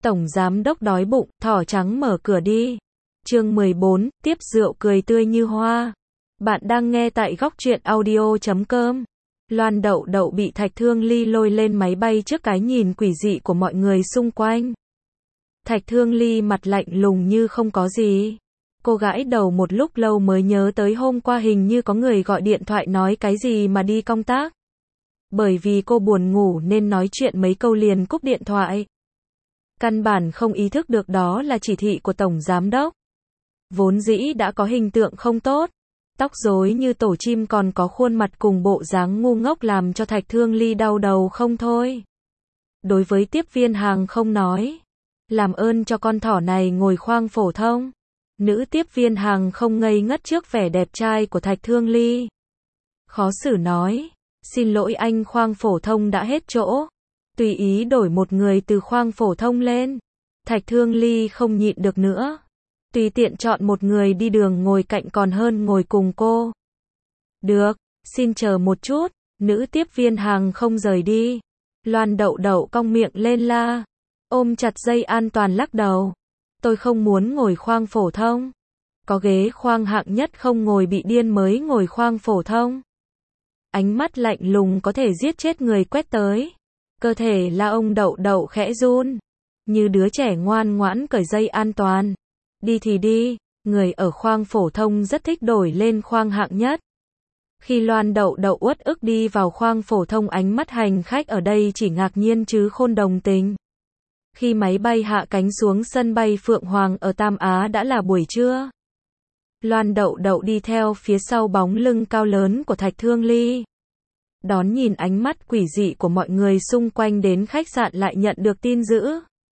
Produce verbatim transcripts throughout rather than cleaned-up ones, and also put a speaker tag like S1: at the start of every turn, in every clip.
S1: Tổng giám đốc đói bụng, thỏ trắng mở cửa đi. Chương mười bốn, tiếp rượu cười tươi như hoa. Bạn đang nghe tại góc truyện audio chấm com. Loan Đậu Đậu bị Thạch Thương Ly lôi lên máy bay trước cái nhìn quỷ dị của mọi người xung quanh. Thạch Thương Ly mặt lạnh lùng như không có gì. Cô gãi đầu một lúc lâu mới nhớ tới hôm qua hình như có người gọi điện thoại nói cái gì mà đi công tác. Bởi vì cô buồn ngủ nên nói chuyện mấy câu liền cúp điện thoại. Căn bản không ý thức được đó là chỉ thị của Tổng Giám đốc. Vốn dĩ đã có hình tượng không tốt. Tóc rối như tổ chim còn có khuôn mặt cùng bộ dáng ngu ngốc làm cho Thạch Thương Ly đau đầu không thôi. Đối với tiếp viên hàng không nói. Làm ơn cho con thỏ này ngồi khoang phổ thông. Nữ tiếp viên hàng không ngây ngất trước vẻ đẹp trai của Thạch Thương Ly. Khó xử nói. Xin lỗi anh, khoang phổ thông đã hết chỗ. Tùy ý đổi một người từ khoang phổ thông lên. Thạch Thương Ly không nhịn được nữa. Tùy tiện chọn một người đi đường ngồi cạnh còn hơn ngồi cùng cô. Được, xin chờ một chút. Nữ tiếp viên hàng không rời đi. Loan Đậu Đậu cong miệng lên la. Ôm chặt dây an toàn lắc đầu. Tôi không muốn ngồi khoang phổ thông. Có ghế khoang hạng nhất không ngồi bị điên mới ngồi khoang phổ thông. Ánh mắt lạnh lùng có thể giết chết người quét tới. Cơ thể la ông Đậu Đậu khẽ run. Như đứa trẻ ngoan ngoãn cởi dây an toàn. Đi thì đi, người ở khoang phổ thông rất thích đổi lên khoang hạng nhất. Khi Loan Đậu Đậu uất ức đi vào khoang phổ thông, ánh mắt hành khách ở đây chỉ ngạc nhiên chứ không đồng tình. Khi máy bay hạ cánh xuống sân bay Phượng Hoàng ở Tam Á đã là buổi trưa. Loan Đậu Đậu đi theo phía sau bóng lưng cao lớn của Thạch Thương Ly. Đón nhìn ánh mắt quỷ dị của mọi người xung quanh đến khách sạn lại nhận được tin dữ.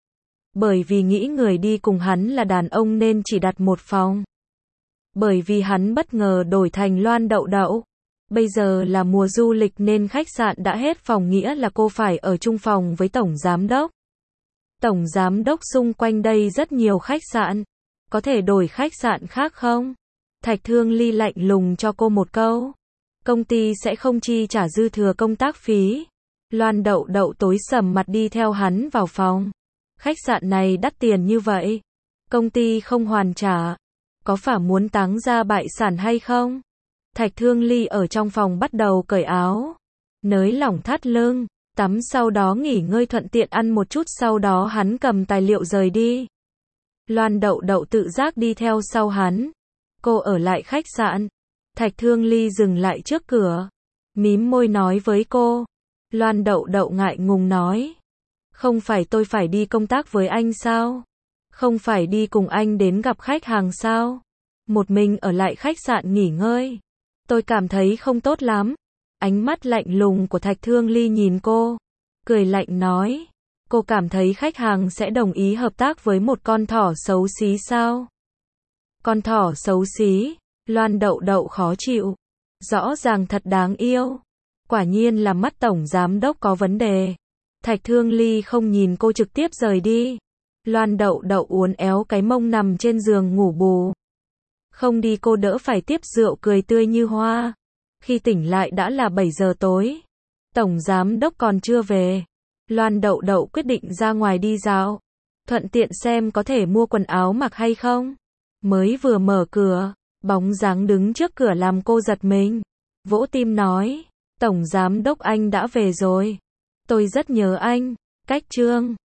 S1: Bởi vì nghĩ người đi cùng hắn là đàn ông nên chỉ đặt một phòng. Bởi vì hắn bất ngờ đổi thành Loan Đậu Đậu. Bây giờ là mùa du lịch nên khách sạn đã hết phòng, nghĩa là cô phải ở chung phòng với Tổng Giám đốc. Tổng Giám đốc xung quanh đây rất nhiều khách sạn. Có thể đổi khách sạn khác không? Thạch Thương Ly lạnh lùng cho cô một câu. Công ty sẽ không chi trả dư thừa công tác phí. Loan Đậu Đậu tối sầm mặt đi theo hắn vào phòng. Khách sạn này đắt tiền như vậy. Công ty không hoàn trả. Có phải muốn táng ra bại sản hay không? Thạch Thương Ly ở trong phòng bắt đầu cởi áo. Nới lỏng thắt lưng. Tắm sau đó nghỉ ngơi thuận tiện ăn một chút, sau đó hắn cầm tài liệu rời đi. Loan Đậu Đậu tự giác đi theo sau hắn. Cô ở lại khách sạn. Thạch Thương Ly dừng lại trước cửa. Mím môi nói với cô. Loan Đậu Đậu ngại ngùng nói. Không phải tôi phải đi công tác với anh sao? Không phải đi cùng anh đến gặp khách hàng sao? Một mình ở lại khách sạn nghỉ ngơi. Tôi cảm thấy không tốt lắm. Ánh mắt lạnh lùng của Thạch Thương Ly nhìn cô. Cười lạnh nói. Cô cảm thấy khách hàng sẽ đồng ý hợp tác với một con thỏ xấu xí sao? Con thỏ xấu xí? Loan Đậu Đậu khó chịu. Rõ ràng thật đáng yêu. Quả nhiên là mắt Tổng Giám đốc có vấn đề. Thạch Thương Ly không nhìn cô trực tiếp rời đi. Loan Đậu Đậu uốn éo cái mông nằm trên giường ngủ bù. Không đi cô đỡ phải tiếp rượu cười tươi như hoa. Khi tỉnh lại đã là bảy giờ tối. Tổng Giám đốc còn chưa về. Loan Đậu Đậu quyết định ra ngoài đi dạo. Thuận tiện xem có thể mua quần áo mặc hay không. Mới vừa mở cửa, bóng dáng đứng trước cửa làm cô giật mình. Vỗ tim nói. Tổng Giám đốc anh đã về rồi. Tôi rất nhớ anh. Cách Trương.